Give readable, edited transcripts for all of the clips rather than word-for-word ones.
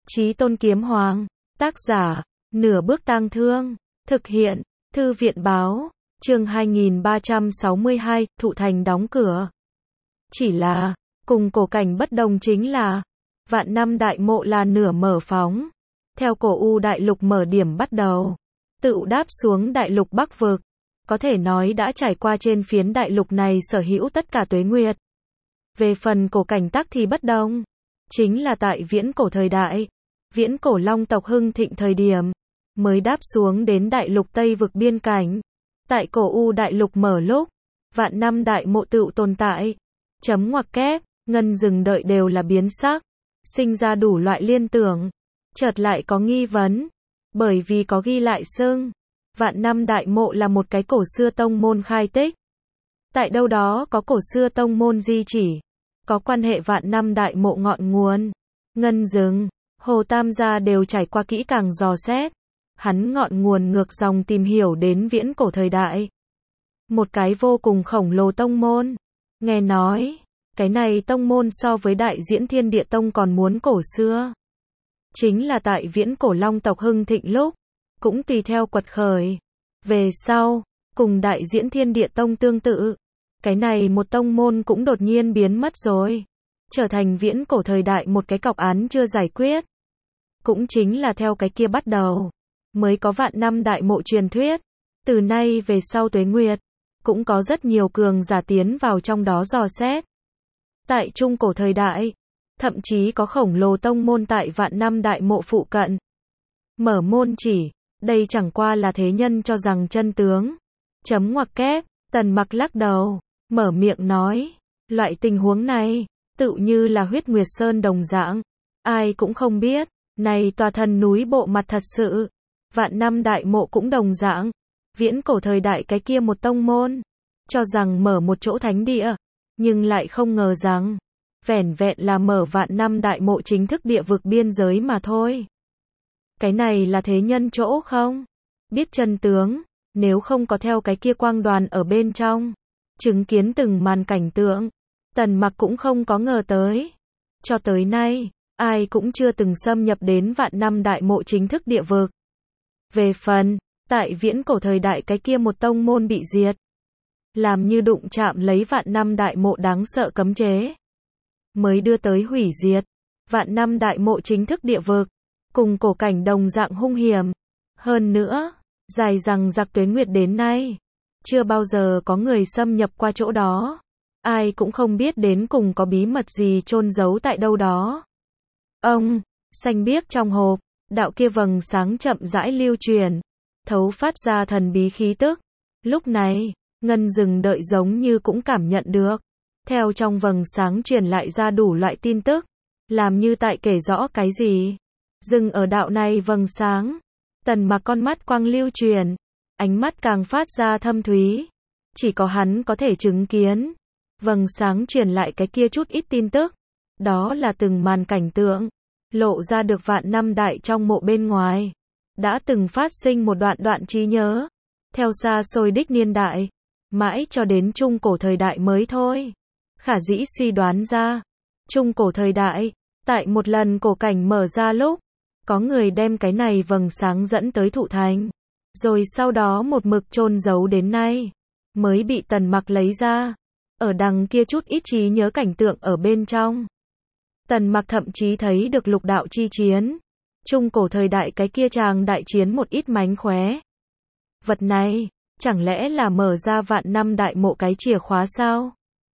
Chí Tôn Kiếm Hoàng, tác giả, Nửa Bước Tang Thương, thực hiện, Thư viện báo, chương 2362, Thụ Thành đóng cửa. Chỉ là, cùng cổ cảnh bất đồng chính là, Vạn Năm Đại Mộ là nửa mở phóng. Theo cổ U Đại Lục mở điểm bắt đầu, tự đáp xuống Đại Lục Bắc Vực, có thể nói đã trải qua trên phiến đại lục này sở hữu tất cả tuế nguyệt. Về phần cổ cảnh tắc thì bất đồng, chính là tại viễn cổ thời đại, viễn cổ long tộc hưng thịnh thời điểm, mới đáp xuống đến Đại Lục Tây Vực biên cảnh. Tại cổ U Đại Lục mở lúc, Vạn Năm Đại Mộ tự tồn tại, chấm ngoặc kép, ngân dừng đợi đều là biến sắc, sinh ra đủ loại liên tưởng, chợt lại có nghi vấn, bởi vì có ghi lại xưng, Vạn Năm Đại Mộ là một cái cổ xưa tông môn khai tích. Tại đâu đó có cổ xưa tông môn di chỉ, có quan hệ Vạn Năm Đại Mộ ngọn nguồn. Ngân Dừng, Hồ Tam gia đều trải qua kỹ càng dò xét, hắn ngọn nguồn ngược dòng tìm hiểu đến viễn cổ thời đại. Một cái vô cùng khổng lồ tông môn. Nghe nói, cái này tông môn so với Đại Diễn Thiên Địa Tông còn muốn cổ xưa. Chính là tại viễn cổ long tộc hưng thịnh lúc, cũng tùy theo quật khởi. Về sau, cùng Đại Diễn Thiên Địa Tông tương tự, cái này một tông môn cũng đột nhiên biến mất rồi, trở thành viễn cổ thời đại một cái cọc án chưa giải quyết. Cũng chính là theo cái kia bắt đầu, mới có Vạn Năm Đại Mộ truyền thuyết. Từ nay về sau tuế nguyệt, cũng có rất nhiều cường giả tiến vào trong đó dò xét. Tại trung cổ thời đại, thậm chí có khổng lồ tông môn tại Vạn Năm Đại Mộ phụ cận. Mở môn chỉ, đây chẳng qua là thế nhân cho rằng chân tướng. Chấm ngoặc kép, Tần Mặc lắc đầu, mở miệng nói, loại tình huống này, tự như là Huyết Nguyệt Sơn đồng dạng, ai cũng không biết, này tòa thần núi bộ mặt thật sự, Vạn Năm Đại Mộ cũng đồng dạng, viễn cổ thời đại cái kia một tông môn, cho rằng mở một chỗ thánh địa, nhưng lại không ngờ rằng, vẻn vẹn là mở Vạn Năm Đại Mộ chính thức địa vực biên giới mà thôi. Cái này là thế nhân chỗ không biết chân tướng, nếu không có theo cái kia quang đoàn ở bên trong, chứng kiến từng màn cảnh tượng, Tần Mặc cũng không có ngờ tới. Cho tới nay, ai cũng chưa từng xâm nhập đến Vạn Năm Đại Mộ chính thức địa vực. Về phần, tại viễn cổ thời đại cái kia một tông môn bị diệt, làm như đụng chạm lấy Vạn Năm Đại Mộ đáng sợ cấm chế, mới đưa tới hủy diệt Vạn Năm Đại Mộ chính thức địa vực, cùng cổ cảnh đồng dạng hung hiểm. Hơn nữa, dài rằng giặc tuế nguyệt đến nay, chưa bao giờ có người xâm nhập qua chỗ đó. Ai cũng không biết đến cùng có bí mật gì chôn giấu tại đâu đó. Ông, xanh biếc trong hộp, đạo kia vầng sáng chậm rãi lưu truyền, thấu phát ra thần bí khí tức. Lúc này, Ngân Dừng đợi giống như cũng cảm nhận được. Theo trong vầng sáng truyền lại ra đủ loại tin tức, làm như tại kể rõ cái gì. Dừng ở đạo này vầng sáng, Tần Mặc con mắt quang lưu truyền, ánh mắt càng phát ra thâm thúy. Chỉ có hắn có thể chứng kiến. Vầng sáng truyền lại cái kia chút ít tin tức. Đó là từng màn cảnh tượng, lộ ra được Vạn Năm Đại trong mộ bên ngoài. Đã từng phát sinh một đoạn trí nhớ. Theo xa xôi đích niên đại, mãi cho đến trung cổ thời đại mới thôi. Khả dĩ suy đoán ra, trung cổ thời đại, tại một lần cổ cảnh mở ra lúc, có người đem cái này vầng sáng dẫn tới Thụ Thành, rồi sau đó một mực chôn giấu đến nay, mới bị Tần Mặc lấy ra. Ở đằng kia chút ít trí nhớ cảnh tượng ở bên trong, Tần Mặc thậm chí thấy được lục đạo chi chiến, trung cổ thời đại cái kia tràng đại chiến một ít mánh khóe. Vật này, chẳng lẽ là mở ra Vạn Năm Đại Mộ cái chìa khóa sao?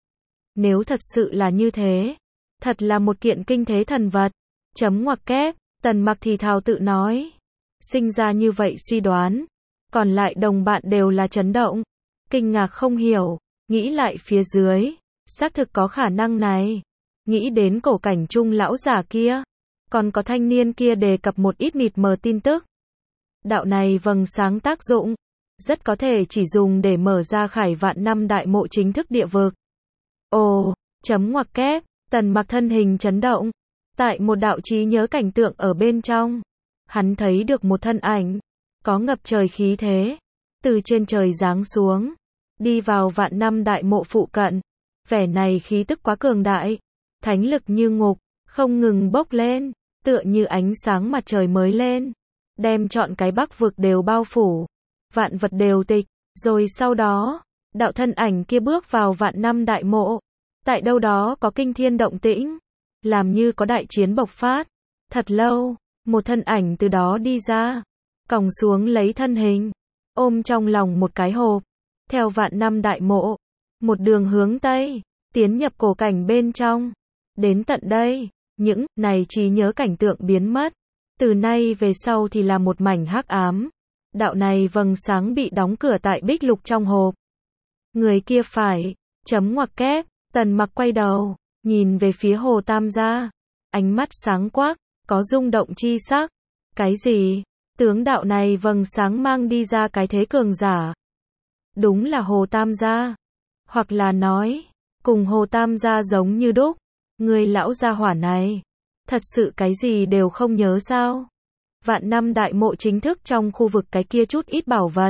Nếu thật sự là như thế, thật là một kiện kinh thế thần vật. Chấm ngoặc kép, Tần Mặc thì thào tự nói. Sinh ra như vậy suy đoán, còn lại đồng bạn đều là chấn động, kinh ngạc không hiểu, nghĩ lại phía dưới, xác thực có khả năng này. Nghĩ đến cổ cảnh trung lão giả kia, còn có thanh niên kia đề cập một ít mịt mờ tin tức. Đạo này vầng sáng tác dụng, rất có thể chỉ dùng để mở ra khải Vạn Năm Đại Mộ chính thức địa vực. Ồ, chấm ngoặc kép, Tần Mặc thân hình chấn động. Tại một đạo trí nhớ cảnh tượng ở bên trong, hắn thấy được một thân ảnh, có ngập trời khí thế, từ trên trời giáng xuống, đi vào Vạn Năm Đại Mộ phụ cận. Vẻ này khí tức quá cường đại, thánh lực như ngục, không ngừng bốc lên, tựa như ánh sáng mặt trời mới lên, đem trọn cái Bắc vực đều bao phủ, vạn vật đều tịch, rồi sau đó, đạo thân ảnh kia bước vào vạn năm đại mộ, tại đâu đó có kinh thiên động tĩnh, làm như có đại chiến bộc phát, thật lâu, một thân ảnh từ đó đi ra, còng xuống lấy thân hình, ôm trong lòng một cái hộp, theo vạn năm đại mộ, một đường hướng Tây, tiến nhập cổ cảnh bên trong, đến tận đây, những này trí nhớ cảnh tượng biến mất, từ nay về sau thì là một mảnh hắc ám, đạo này vầng sáng bị đóng cửa tại bích lục trong hộp. Người kia phải, chấm ngoặc kép, Tần Mặc quay đầu, nhìn về phía Hồ Tam gia, ánh mắt sáng quắc, có rung động chi sắc. Cái gì? Tướng đạo này vầng sáng mang đi ra cái thế cường giả. Đúng là Hồ Tam gia. Hoặc là nói, cùng Hồ Tam gia giống như đúc. Người lão gia hỏa này, thật sự cái gì đều không nhớ sao? Vạn năm đại mộ chính thức trong khu vực cái kia chút ít bảo vật.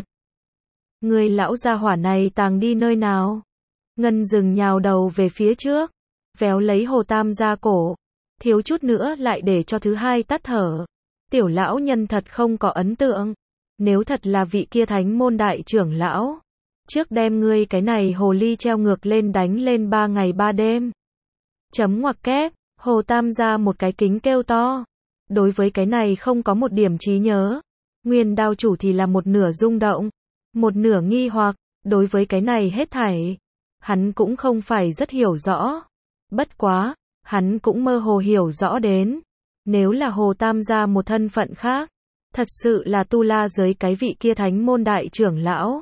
Người lão gia hỏa này tàng đi nơi nào? Ngân Dừng nhào đầu về phía trước, véo lấy Hồ Tam gia cổ, thiếu chút nữa lại để cho thứ hai tắt thở. Tiểu lão nhân thật không có ấn tượng. Nếu thật là vị kia thánh môn đại trưởng lão, trước đem ngươi cái này hồ ly treo ngược lên đánh lên 3 ngày 3 đêm. Chấm ngoặc kép, Hồ Tam gia một cái kính kêu to. Đối với cái này không có một điểm trí nhớ. Nguyên đao chủ thì là một nửa rung động, một nửa nghi hoặc, đối với cái này hết thảy. Hắn cũng không phải rất hiểu rõ. Bất quá, hắn cũng mơ hồ hiểu rõ đến. Nếu là Hồ Tam gia một thân phận khác, thật sự là tu la giới cái vị kia thánh môn đại trưởng lão.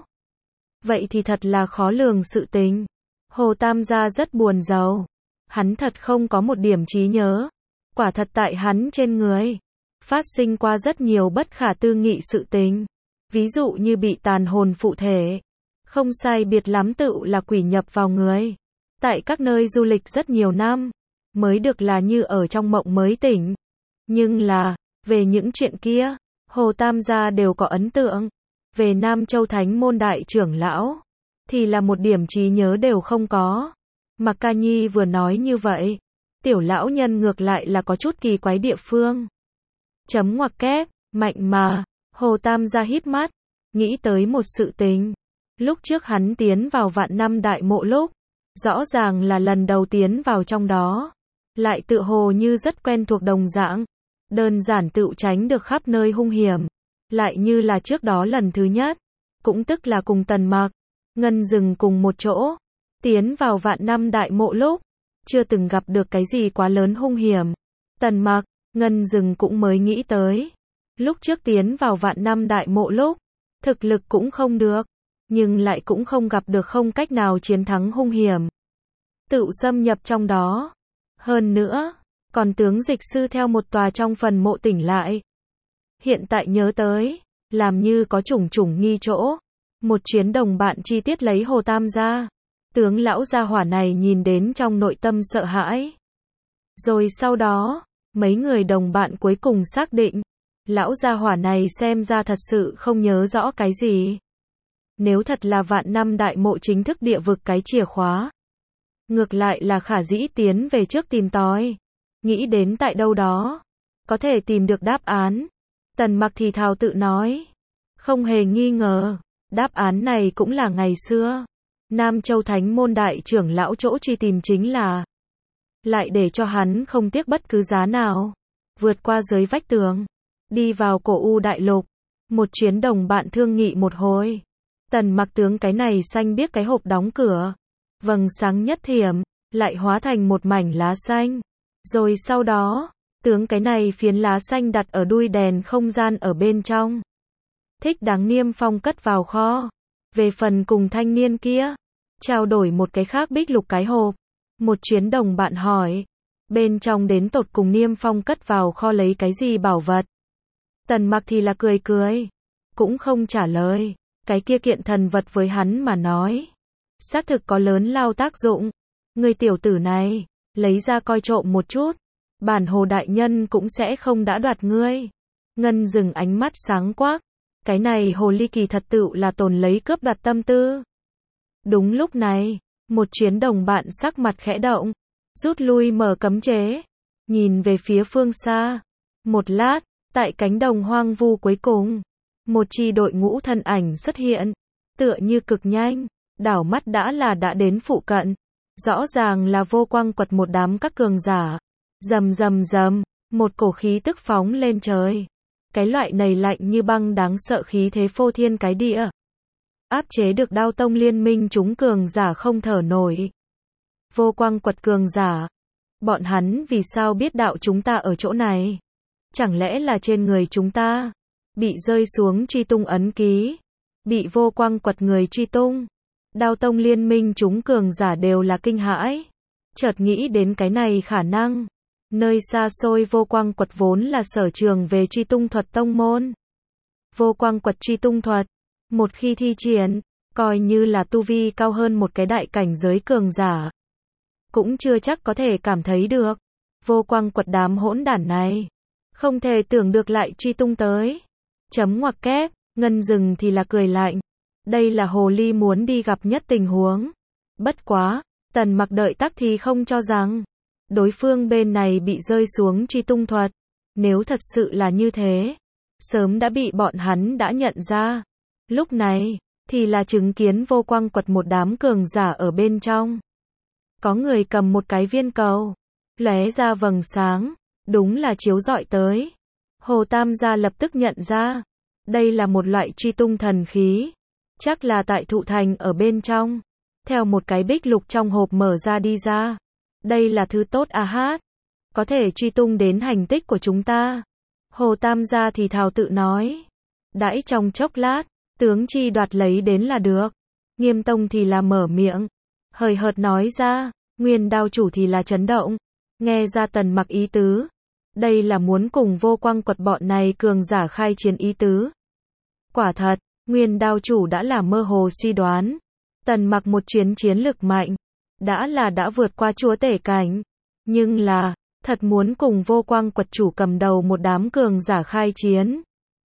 Vậy thì thật là khó lường sự tình. Hồ Tam gia rất buồn rầu. Hắn thật không có một điểm trí nhớ. Quả thật tại hắn trên người, phát sinh qua rất nhiều bất khả tư nghị sự tình. Ví dụ như bị tàn hồn phụ thể. Không sai biệt lắm tựu là quỷ nhập vào người. Tại các nơi du lịch rất nhiều năm, mới được là như ở trong mộng mới tỉnh. Nhưng là, về những chuyện kia, Hồ Tam gia đều có ấn tượng. Về Nam Châu Thánh môn đại trưởng lão, thì là một điểm trí nhớ đều không có. Mà Ca Nhi vừa nói như vậy, tiểu lão nhân ngược lại là có chút kỳ quái địa phương. Chấm ngoặc kép, mạnh mà, Hồ Tam gia híp mắt, nghĩ tới một sự tình. Lúc trước hắn tiến vào vạn năm đại mộ lúc, rõ ràng là lần đầu tiến vào trong đó, lại tự hồ như rất quen thuộc đồng dạng, đơn giản tựu tránh được khắp nơi hung hiểm, lại như là trước đó lần thứ nhất, cũng tức là cùng Tần Mặc, Ngân Dừng cùng một chỗ, tiến vào vạn năm đại mộ lúc, chưa từng gặp được cái gì quá lớn hung hiểm. Tần Mặc, Ngân Dừng cũng mới nghĩ tới, lúc trước tiến vào vạn năm đại mộ lúc, thực lực cũng không được, nhưng lại cũng không gặp được không cách nào chiến thắng hung hiểm. Tự xâm nhập trong đó. Hơn nữa, còn tướng dịch sư theo một tòa trong phần mộ tỉnh lại. Hiện tại nhớ tới, làm như có trùng trùng nghi chỗ. Một chuyến đồng bạn chi tiết lấy Hồ Tam gia. Tướng lão gia hỏa này nhìn đến trong nội tâm sợ hãi. Rồi sau đó, mấy người đồng bạn cuối cùng xác định, lão gia hỏa này xem ra thật sự không nhớ rõ cái gì. Nếu thật là vạn năm đại mộ chính thức địa vực cái chìa khóa, ngược lại là khả dĩ tiến về trước tìm tòi, nghĩ đến tại đâu đó, có thể tìm được đáp án. Tần Mặc thì thào tự nói, không hề nghi ngờ, đáp án này cũng là ngày xưa Nam Châu Thánh môn đại trưởng lão chỗ truy tìm chính là, lại để cho hắn không tiếc bất cứ giá nào, vượt qua giới vách tường, đi vào cổ u đại lục, một chuyến đồng bạn thương nghị một hồi. Tần Mặc tướng cái này xanh biếc cái hộp đóng cửa, vầng sáng nhất thiểm, lại hóa thành một mảnh lá xanh. Rồi sau đó, tướng cái này phiến lá xanh đặt ở đuôi đèn không gian ở bên trong. Thích Đáng niêm phong cất vào kho. Về phần cùng thanh niên kia, trao đổi một cái khác bích lục cái hộp. Một chuyến đồng bạn hỏi, bên trong đến tột cùng niêm phong cất vào kho lấy cái gì bảo vật. Tần Mặc thì là cười cười, cũng không trả lời. Cái kia kiện thần vật với hắn mà nói, xác thực có lớn lao tác dụng. Người tiểu tử này, lấy ra coi trộm một chút, bản Hồ đại nhân cũng sẽ không đã đoạt ngươi. Ngân Dừng ánh mắt sáng quắc, cái này hồ ly kỳ thật tựu là tồn lấy cướp đoạt tâm tư. Đúng lúc này, một chuyến đồng bạn sắc mặt khẽ động, rút lui mở cấm chế, nhìn về phía phương xa, Một lát, tại cánh đồng hoang vu cuối cùng, một chi đội ngũ thân ảnh xuất hiện, tựa như cực nhanh, đảo mắt đã đến phụ cận. Rõ ràng là Vô Quang Quật một đám các cường giả. Rầm rầm rầm, một cổ khí tức phóng lên trời. Cái loại này lạnh như băng đáng sợ khí thế phô thiên cái địa. Áp chế được Đao Tông liên minh chúng cường giả không thở nổi. Vô Quang Quật cường giả. Bọn hắn vì sao biết đạo chúng ta ở chỗ này? Chẳng lẽ là trên người chúng ta bị rơi xuống truy tung ấn ký? Bị Vô Quang Quật người truy tung? Đao Tông liên minh chúng cường giả đều là kinh hãi. Chợt nghĩ đến cái này khả năng. Nơi xa xôi Vô Quang Quật vốn là sở trường về truy tung thuật tông môn. Vô Quang Quật truy tung thuật, một khi thi triển, coi như là tu vi cao hơn một cái đại cảnh giới cường giả, cũng chưa chắc có thể cảm thấy được. Vô Quang Quật đám hỗn đản này, không thể tưởng được lại truy tung tới. Chấm ngoặc kép, Ngân Dừng thì là cười lạnh. Đây là hồ ly muốn đi gặp nhất tình huống. Bất quá, Tần Mặc đợi tắc thì không cho rằng đối phương bên này bị rơi xuống truy tung thuật. Nếu thật sự là như thế, sớm đã bị bọn hắn đã nhận ra. Lúc này, thì là chứng kiến Vô Quang Quật một đám cường giả ở bên trong. Có người cầm một cái viên cầu, lóe ra vầng sáng, đúng là chiếu rọi tới. Hồ Tam gia lập tức nhận ra, đây là một loại truy tung thần khí, chắc là tại thụ thành ở bên trong. Theo một cái bích lục trong hộp mở ra đi ra. Đây là thứ tốt à hát, có thể truy tung đến hành tích của chúng ta. Hồ Tam gia thì thào tự nói. Đãi trong chốc lát, tướng chi đoạt lấy đến là được. Nghiêm Tông thì là mở miệng, hời hợt nói ra. Nguyên Đao chủ thì là chấn động, nghe ra Tần Mặc ý tứ. Đây là muốn cùng Vô Quang Quật bọn này cường giả khai chiến ý tứ. Quả thật, Nguyên Đao chủ đã là mơ hồ suy đoán. Tần Mặc một chuyến chiến lực mạnh, đã vượt qua chúa tể cảnh. Nhưng là, thật muốn cùng Vô Quang Quật chủ cầm đầu một đám cường giả khai chiến.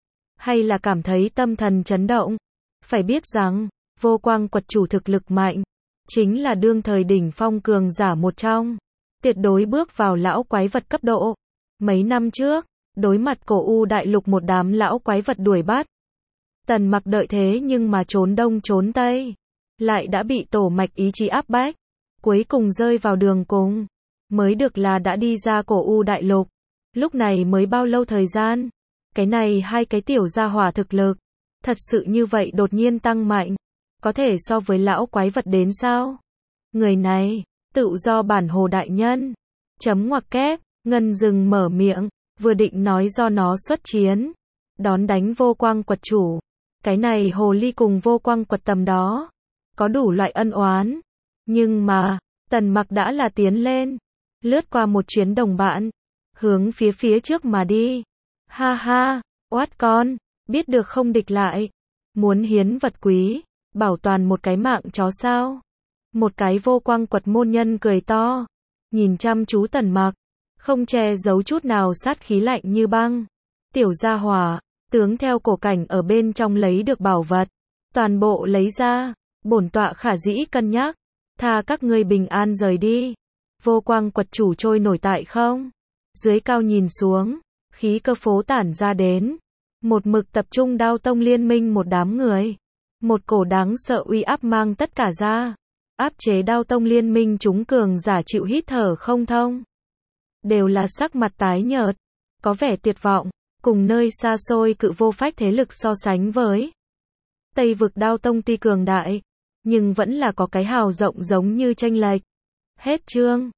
Hay là cảm thấy tâm thần chấn động. Phải biết rằng, Vô Quang Quật chủ thực lực mạnh, chính là đương thời đỉnh phong cường giả một trong. Tuyệt đối bước vào lão quái vật cấp độ. Mấy năm trước, đối mặt Cổ U đại lục một đám lão quái vật đuổi bắt. Tần Mặc đợi thế nhưng mà trốn đông trốn tây. Lại đã bị tổ mạch ý chí áp bách. Cuối cùng rơi vào đường cùng. Mới được là đã đi ra Cổ U đại lục. Lúc này mới bao lâu thời gian. Cái này hai cái tiểu gia hỏa thực lực. Thật sự như vậy đột nhiên tăng mạnh. Có thể so với lão quái vật đến sao? Người này, tự do bản hồ đại nhân. Chấm ngoặc kép, Ngân Dừng mở miệng, vừa định nói do nó xuất chiến. Đón đánh Vô Quang Quật chủ. Cái này hồ ly cùng Vô Quang Quật tầm đó. Có đủ loại ân oán. Nhưng mà, Tần Mặc đã là tiến lên. Lướt qua một chuyến đồng bạn. Hướng phía trước mà đi. Ha ha, oát con, biết được không địch lại. Muốn hiến vật quý, bảo toàn một cái mạng chó sao. Một cái Vô Quang Quật môn nhân cười to. Nhìn chăm chú Tần Mặc. Không che giấu chút nào sát khí lạnh như băng. Tiểu gia hỏa, tướng theo cổ cảnh ở bên trong lấy được bảo vật. Toàn bộ lấy ra. Bổn tọa khả dĩ cân nhắc. Tha các ngươi bình an rời đi. Vô Quang Quật chủ trôi nổi tại không. Dưới cao nhìn xuống. Khí cơ phố tản ra đến. Một mực tập trung Đao Tông liên minh một đám người. Một cổ đáng sợ uy áp mang tất cả ra. Áp chế Đao Tông liên minh chúng cường giả chịu hít thở không thông. Đều là sắc mặt tái nhợt. Có vẻ tuyệt vọng. Cùng nơi xa xôi cự vô phách thế lực so sánh với Tây vực Đao Tông tuy cường đại, nhưng vẫn là có cái hào rộng giống như chênh lệch. Hết chương.